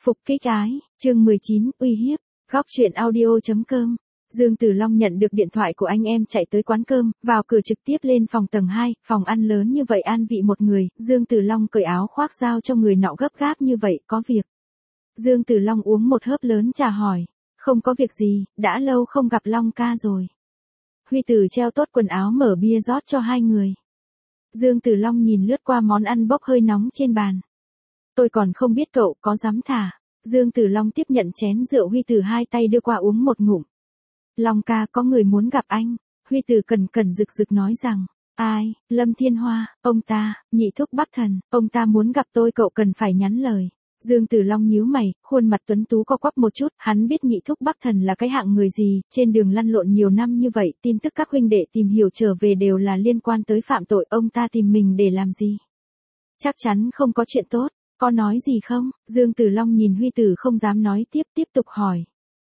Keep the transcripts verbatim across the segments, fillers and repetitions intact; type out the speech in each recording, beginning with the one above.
Phục kích ái, chương mười chín, uy hiếp, góc truyện audio.com. Dương Tử Long nhận được điện thoại của anh em chạy tới quán cơm, vào cửa trực tiếp lên phòng tầng hai, phòng ăn lớn như vậy an vị một người, Dương Tử Long cởi áo khoác giao cho người nọ gấp gáp như vậy, có việc. Dương Tử Long uống một hớp lớn trà hỏi, không có việc gì, đã lâu không gặp Long ca rồi. Huy Tử treo tốt quần áo mở bia rót cho hai người. Dương Tử Long nhìn lướt qua món ăn bốc hơi nóng trên bàn. Tôi còn không biết cậu có dám thả. Dương Tử Long tiếp nhận chén rượu Huy Tử hai tay đưa qua uống một ngụm. Long ca, có người muốn gặp anh. Huy Tử cẩn cẩn rực rực nói rằng, ai, Lâm Thiên Hoa, ông ta, nhị thúc Bắc Thần, ông ta muốn gặp tôi, cậu cần phải nhắn lời. Dương Tử Long nhíu mày, khuôn mặt tuấn tú co quắp một chút, hắn biết nhị thúc Bắc Thần là cái hạng người gì, trên đường lăn lộn nhiều năm như vậy, tin tức các huynh đệ tìm hiểu trở về đều là liên quan tới phạm tội, ông ta tìm mình để làm gì? Chắc chắn không có chuyện tốt. Có nói gì không? Dương Tử Long nhìn Huy Tử không dám nói tiếp, tiếp tục hỏi.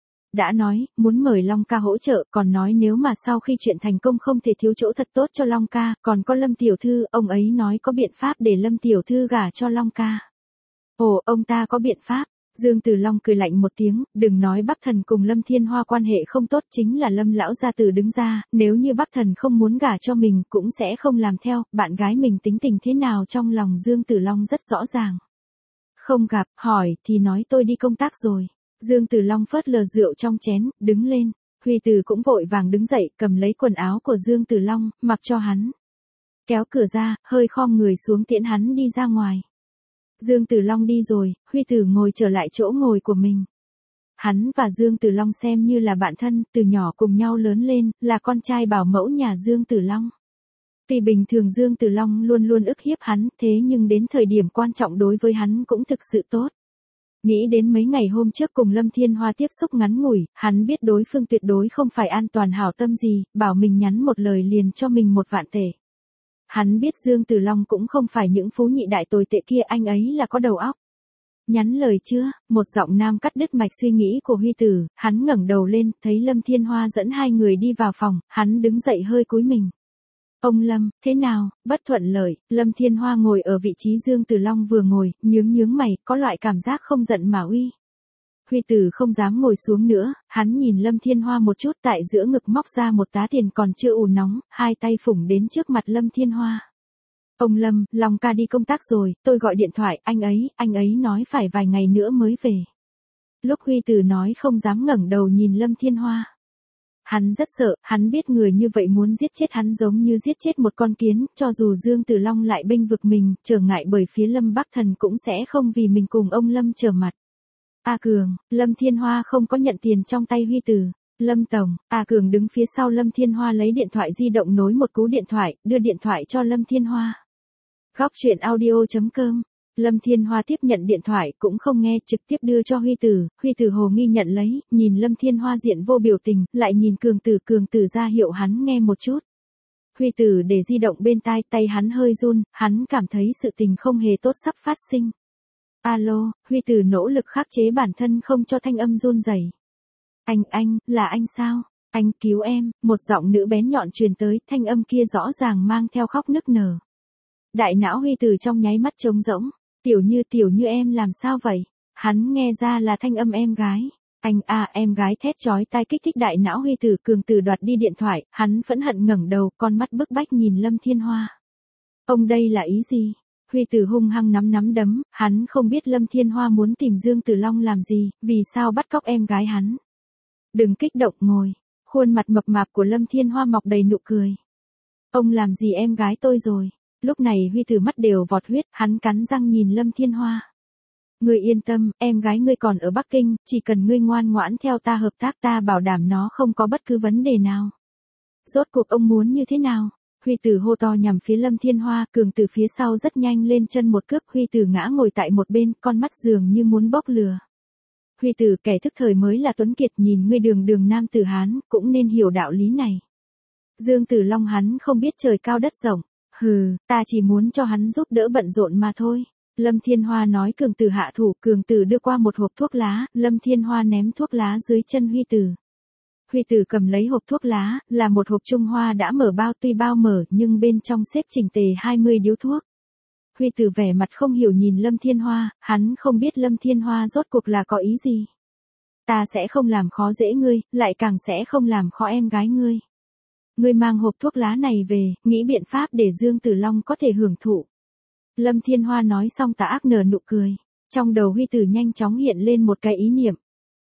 Đã nói, muốn mời Long ca hỗ trợ, còn nói nếu mà sau khi chuyện thành công không thể thiếu chỗ thật tốt cho Long ca, còn có Lâm Tiểu Thư, ông ấy nói có biện pháp để Lâm Tiểu Thư gả cho Long ca. Ồ, ông ta có biện pháp. Dương Tử Long cười lạnh một tiếng, đừng nói Bắc Thần cùng Lâm Thiên Hoa quan hệ không tốt, chính là Lâm lão gia tử đứng ra, nếu như Bắc Thần không muốn gả cho mình cũng sẽ không làm theo, bạn gái mình tính tình thế nào trong lòng Dương Tử Long rất rõ ràng. Không gặp, hỏi thì nói tôi đi công tác rồi. Dương Tử Long phớt lờ rượu trong chén, đứng lên. Huy Tử cũng vội vàng đứng dậy, cầm lấy quần áo của Dương Tử Long, mặc cho hắn. Kéo cửa ra, hơi khom người xuống tiễn hắn đi ra ngoài. Dương Tử Long đi rồi, Huy Tử ngồi trở lại chỗ ngồi của mình. Hắn và Dương Tử Long xem như là bạn thân, từ nhỏ cùng nhau lớn lên, là con trai bảo mẫu nhà Dương Tử Long. Tuy bình thường Dương Tử Long luôn luôn ức hiếp hắn, thế nhưng đến thời điểm quan trọng đối với hắn cũng thực sự tốt. Nghĩ đến mấy ngày hôm trước cùng Lâm Thiên Hoa tiếp xúc ngắn ngủi, hắn biết đối phương tuyệt đối không phải an toàn hảo tâm gì, bảo mình nhắn một lời liền cho mình một vạn tệ. Hắn biết Dương Tử Long cũng không phải những phú nhị đại tồi tệ kia, anh ấy là có đầu óc. Nhắn lời chưa? Một giọng nam cắt đứt mạch suy nghĩ của Huy Tử, hắn ngẩng đầu lên, thấy Lâm Thiên Hoa dẫn hai người đi vào phòng, hắn đứng dậy hơi cúi mình. Ông Lâm, thế nào? Bất thuận lợi. Lâm Thiên Hoa ngồi ở vị trí Dương Tử Long vừa ngồi, nhướng nhướng mày, có loại cảm giác không giận mà uy. Huy Tử không dám ngồi xuống nữa, hắn nhìn Lâm Thiên Hoa một chút, tại giữa ngực móc ra một tá tiền còn chưa ủ nóng, hai tay phủng đến trước mặt Lâm Thiên Hoa. Ông Lâm, Long ca đi công tác rồi, tôi gọi điện thoại, anh ấy, anh ấy nói phải vài ngày nữa mới về. Lúc Huy Tử nói không dám ngẩng đầu nhìn Lâm Thiên Hoa. Hắn rất sợ, hắn biết người như vậy muốn giết chết hắn giống như giết chết một con kiến, cho dù Dương Tử Long lại bênh vực mình, trở ngại bởi phía Lâm Bắc Thần cũng sẽ không vì mình cùng ông Lâm trở mặt. A Cường, Lâm Thiên Hoa không có nhận tiền trong tay Huy Tử. Lâm Tổng, A Cường đứng phía sau Lâm Thiên Hoa lấy điện thoại di động nối một cú điện thoại, đưa điện thoại cho Lâm Thiên Hoa. Góc truyện audio.com. Lâm Thiên Hoa tiếp nhận điện thoại cũng không nghe, trực tiếp đưa cho Huy Tử, Huy Tử hồ nghi nhận lấy, nhìn Lâm Thiên Hoa diện vô biểu tình, lại nhìn Cường Tử, Cường Tử ra hiệu hắn nghe một chút. Huy Tử để di động bên tai, tay hắn hơi run, hắn cảm thấy sự tình không hề tốt sắp phát sinh. Alo, Huy Tử nỗ lực khắc chế bản thân không cho thanh âm run rẩy. Anh, anh, là anh sao? Anh cứu em, một giọng nữ bén nhọn truyền tới, thanh âm kia rõ ràng mang theo khóc nức nở. Đại não Huy Tử trong nháy mắt trống rỗng. Tiểu Như, Tiểu Như em làm sao vậy? Hắn nghe ra là thanh âm em gái. Anh à, em gái thét chói tai kích thích đại não Huy Tử. Cường Tử đoạt đi điện thoại, hắn phẫn hận ngẩng đầu, con mắt bức bách nhìn Lâm Thiên Hoa. Ông đây là ý gì? Huy Tử hung hăng nắm nắm đấm, hắn không biết Lâm Thiên Hoa muốn tìm Dương Tử Long làm gì, vì sao bắt cóc em gái hắn. Đừng kích động, ngồi. Khuôn mặt mập mạp của Lâm Thiên Hoa mọc đầy nụ cười. Ông làm gì em gái tôi rồi? Lúc này Huy Tử mắt đều vọt huyết, hắn cắn răng nhìn Lâm Thiên Hoa. Ngươi yên tâm, em gái ngươi còn ở Bắc Kinh, chỉ cần ngươi ngoan ngoãn theo ta hợp tác, ta bảo đảm nó không có bất cứ vấn đề nào. Rốt cuộc ông muốn như thế nào? Huy Tử hô to nhằm phía Lâm Thiên Hoa, Cường Tử phía sau rất nhanh lên chân một cước, Huy Tử ngã ngồi tại một bên, con mắt dường như muốn bốc lửa. Huy Tử, kẻ thức thời mới là tuấn kiệt, nhìn ngươi đường đường nam tử Hán, cũng nên hiểu đạo lý này. Dương Tử Long hắn không biết trời cao đất rộng. Hừ, ta chỉ muốn cho hắn giúp đỡ bận rộn mà thôi. Lâm Thiên Hoa nói. Cường Tử hạ thủ, Cường Tử đưa qua một hộp thuốc lá, Lâm Thiên Hoa ném thuốc lá dưới chân Huy Tử. Huy Tử cầm lấy hộp thuốc lá, là một hộp Trung Hoa đã mở bao, tuy bao mở nhưng bên trong xếp chỉnh tề hai mươi điếu thuốc. Huy Tử vẻ mặt không hiểu nhìn Lâm Thiên Hoa, hắn không biết Lâm Thiên Hoa rốt cuộc là có ý gì. Ta sẽ không làm khó dễ ngươi, lại càng sẽ không làm khó em gái ngươi. Ngươi mang hộp thuốc lá này về, nghĩ biện pháp để Dương Tử Long có thể hưởng thụ. Lâm Thiên Hoa nói xong tà ác nở nụ cười. Trong đầu Huy Tử nhanh chóng hiện lên một cái ý niệm.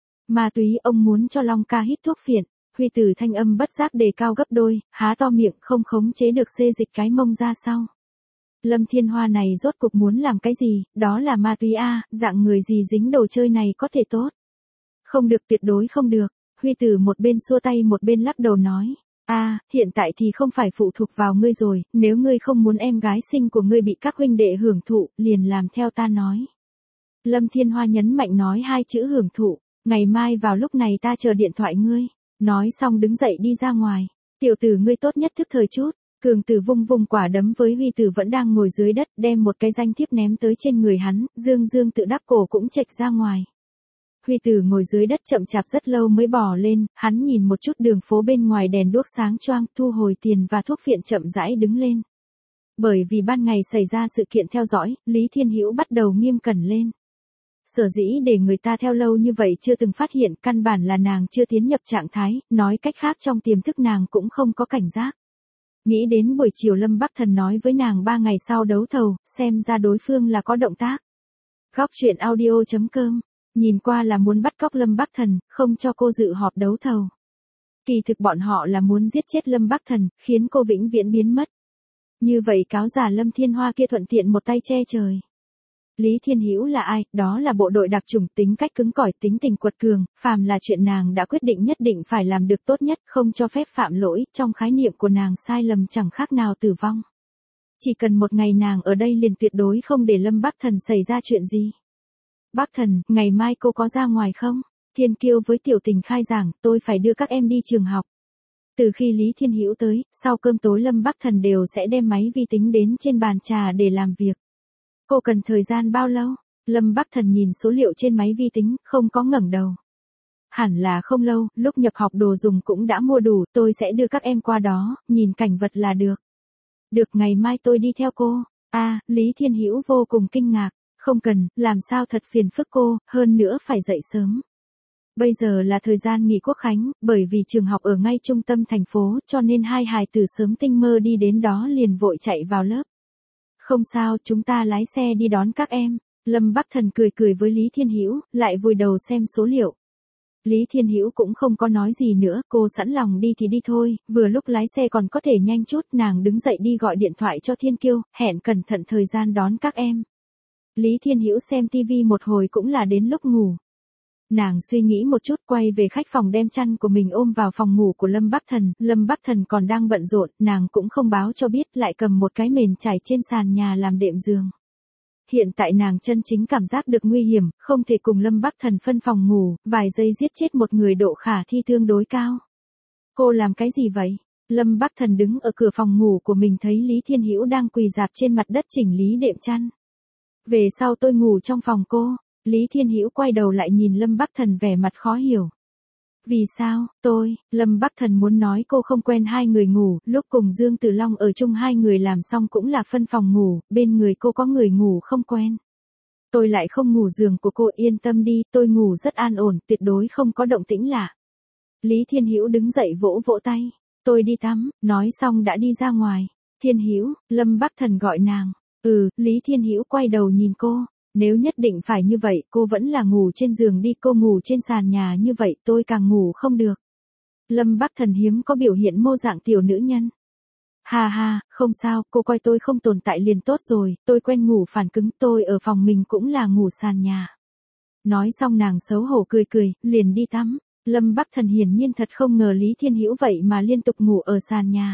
Ma túy, ông muốn cho Long ca hít thuốc phiện. Huy Tử thanh âm bất giác đề cao gấp đôi, há to miệng không khống chế được xê dịch cái mông ra sau. Lâm Thiên Hoa này rốt cuộc muốn làm cái gì, đó là ma túy a, dạng người gì dính đồ chơi này có thể tốt. Không được, tuyệt đối không được. Huy Tử một bên xua tay một bên lắc đầu nói. A, hiện tại thì không phải phụ thuộc vào ngươi rồi, nếu ngươi không muốn em gái sinh của ngươi bị các huynh đệ hưởng thụ, liền làm theo ta nói. Lâm Thiên Hoa nhấn mạnh nói hai chữ hưởng thụ, ngày mai vào lúc này ta chờ điện thoại ngươi. Nói xong đứng dậy đi ra ngoài. Tiểu tử ngươi tốt nhất thức thời chút. Cường Tử vung vung quả đấm với Huy Tử vẫn đang ngồi dưới đất, đem một cái danh thiếp ném tới trên người hắn, Dương Dương tự đắp cổ cũng chệch ra ngoài. Huy Tử ngồi dưới đất chậm chạp rất lâu mới bò lên, hắn nhìn một chút đường phố bên ngoài đèn đuốc sáng choang, thu hồi tiền và thuốc phiện chậm rãi đứng lên. Bởi vì ban ngày xảy ra sự kiện theo dõi, Lý Thiên Hữu bắt đầu nghiêm cẩn lên. Sở dĩ để người ta theo lâu như vậy chưa từng phát hiện, căn bản là nàng chưa tiến nhập trạng thái, nói cách khác trong tiềm thức nàng cũng không có cảnh giác. Nghĩ đến buổi chiều Lâm Bắc Thần nói với nàng ba ngày sau đấu thầu, xem ra đối phương là có động tác. Góc truyện audio chấm com, nhìn qua là muốn bắt cóc Lâm Bắc Thần, không cho cô dự họp đấu thầu. Kỳ thực bọn họ là muốn giết chết Lâm Bắc Thần, khiến cô vĩnh viễn biến mất. Như vậy cáo giả Lâm Thiên Hoa kia thuận tiện một tay che trời. Lý Thiên Hữu là ai? Đó là bộ đội đặc chủng, tính cách cứng cỏi, tính tình quật cường, phàm là chuyện nàng đã quyết định nhất định phải làm được tốt nhất, không cho phép phạm lỗi, trong khái niệm của nàng sai lầm chẳng khác nào tử vong. Chỉ cần một ngày nàng ở đây liền tuyệt đối không để Lâm Bắc Thần xảy ra chuyện gì. Bắc Thần, ngày mai cô có ra ngoài không? Thiên Kiêu với Tiểu Tình khai giảng, tôi phải đưa các em đi trường học. Từ khi Lý Thiên Hữu tới, sau cơm tối Lâm Bắc Thần đều sẽ đem máy vi tính đến trên bàn trà để làm việc. Cô cần thời gian bao lâu? Lâm Bắc Thần nhìn số liệu trên máy vi tính, không có ngẩng đầu. Hẳn là không lâu, lúc nhập học đồ dùng cũng đã mua đủ, tôi sẽ đưa các em qua đó, nhìn cảnh vật là được. Được, ngày mai tôi đi theo cô. A, à, Lý Thiên Hữu vô cùng kinh ngạc, không cần, làm sao thật phiền phức cô, hơn nữa phải dậy sớm. Bây giờ là thời gian nghỉ quốc khánh, bởi vì trường học ở ngay trung tâm thành phố, cho nên hai hài tử sớm tinh mơ đi đến đó liền vội chạy vào lớp. Không sao, chúng ta lái xe đi đón các em. Lâm Bắc Thần cười cười với Lý Thiên Hữu, lại vùi đầu xem số liệu. Lý Thiên Hữu cũng không có nói gì nữa, cô sẵn lòng đi thì đi thôi, vừa lúc lái xe còn có thể nhanh chút, nàng đứng dậy đi gọi điện thoại cho Thiên Kiêu, hẹn cẩn thận thời gian đón các em. Lý Thiên Hữu xem tivi một hồi cũng là đến lúc ngủ. Nàng suy nghĩ một chút quay về khách phòng đem chăn của mình ôm vào phòng ngủ của Lâm Bắc Thần, Lâm Bắc Thần còn đang bận rộn, nàng cũng không báo cho biết, lại cầm một cái mền trải trên sàn nhà làm đệm giường. Hiện tại nàng chân chính cảm giác được nguy hiểm, không thể cùng Lâm Bắc Thần phân phòng ngủ, vài giây giết chết một người độ khả thi tương đối cao. Cô làm cái gì vậy? Lâm Bắc Thần đứng ở cửa phòng ngủ của mình thấy Lý Thiên Hữu đang quỳ rạp trên mặt đất chỉnh lý đệm chăn. Về sau tôi ngủ trong phòng cô. Lý Thiên Hữu quay đầu lại nhìn Lâm Bắc Thần vẻ mặt khó hiểu. Vì sao, tôi, Lâm Bắc Thần muốn nói cô không quen hai người ngủ, lúc cùng Dương Tử Long ở chung hai người làm xong cũng là phân phòng ngủ, bên người cô có người ngủ không quen. Tôi lại không ngủ giường của cô, yên tâm đi, tôi ngủ rất an ổn, tuyệt đối không có động tĩnh lạ. Lý Thiên Hữu đứng dậy vỗ vỗ tay, tôi đi tắm, nói xong đã đi ra ngoài. Thiên Hữu, Lâm Bắc Thần gọi nàng, ừ, Lý Thiên Hữu quay đầu nhìn cô. Nếu nhất định phải như vậy, cô vẫn là ngủ trên giường đi, cô ngủ trên sàn nhà như vậy, tôi càng ngủ không được. Lâm Bắc Thần hiếm có biểu hiện mô dạng tiểu nữ nhân. Ha ha, không sao, cô coi tôi không tồn tại liền tốt rồi, tôi quen ngủ phản cứng, tôi ở phòng mình cũng là ngủ sàn nhà. Nói xong nàng xấu hổ cười cười, liền đi tắm. Lâm Bắc Thần hiển nhiên thật không ngờ Lý Thiên Hữu vậy mà liên tục ngủ ở sàn nhà.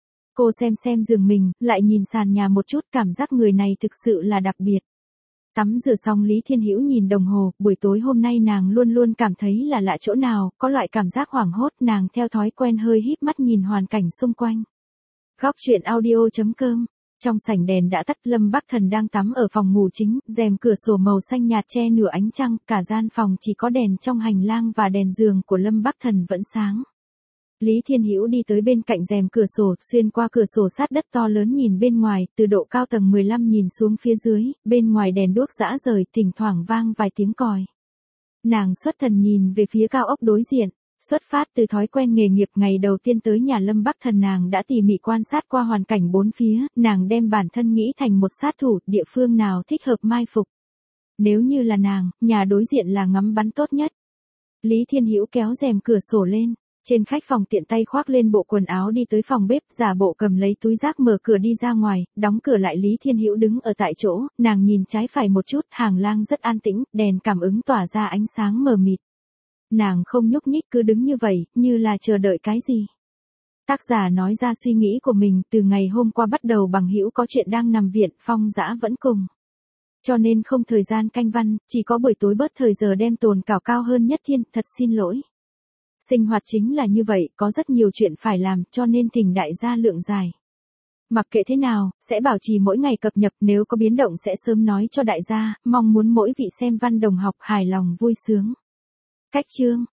Cô xem xem giường mình, lại nhìn sàn nhà một chút, cảm giác người này thực sự là đặc biệt. Tắm rửa xong Lý Thiên Hữu nhìn đồng hồ, buổi tối hôm nay nàng luôn luôn cảm thấy là lạ chỗ nào, có loại cảm giác hoảng hốt, nàng theo thói quen hơi híp mắt nhìn hoàn cảnh xung quanh. Góc truyện audio chấm com, trong sảnh đèn đã tắt, Lâm Bắc Thần đang tắm ở phòng ngủ chính, rèm cửa sổ màu xanh nhạt che nửa ánh trăng, cả gian phòng chỉ có đèn trong hành lang và đèn giường của Lâm Bắc Thần vẫn sáng. Lý Thiên Hữu đi tới bên cạnh rèm cửa sổ, xuyên qua cửa sổ sát đất to lớn nhìn bên ngoài, từ độ cao tầng mười lăm nhìn xuống phía dưới, bên ngoài đèn đuốc rã rời, thỉnh thoảng vang vài tiếng còi. Nàng xuất thần nhìn về phía cao ốc đối diện, xuất phát từ thói quen nghề nghiệp ngày đầu tiên tới nhà Lâm Bắc Thần nàng đã tỉ mỉ quan sát qua hoàn cảnh bốn phía, nàng đem bản thân nghĩ thành một sát thủ, địa phương nào thích hợp mai phục. Nếu như là nàng, nhà đối diện là ngắm bắn tốt nhất. Lý Thiên Hữu kéo rèm cửa sổ lên, trên khách phòng tiện tay khoác lên bộ quần áo đi tới phòng bếp, giả bộ cầm lấy túi rác mở cửa đi ra ngoài, đóng cửa lại. Lý Thiên Hữu đứng ở tại chỗ, nàng nhìn trái phải một chút, hành lang rất an tĩnh, đèn cảm ứng tỏa ra ánh sáng mờ mịt. Nàng không nhúc nhích cứ đứng như vậy, như là chờ đợi cái gì. Tác giả nói ra suy nghĩ của mình, từ ngày hôm qua bắt đầu Bằng Hữu có chuyện đang nằm viện, Phong Dã vẫn cùng. Cho nên không thời gian canh văn, chỉ có buổi tối bớt thời giờ đem tồn cảo cao hơn nhất thiên, thật xin lỗi. Sinh hoạt chính là như vậy, có rất nhiều chuyện phải làm, cho nên thỉnh đại gia lượng dài. Mặc kệ thế nào, sẽ bảo trì mỗi ngày cập nhật, nếu có biến động sẽ sớm nói cho đại gia, mong muốn mỗi vị xem văn đồng học hài lòng vui sướng. Cách chương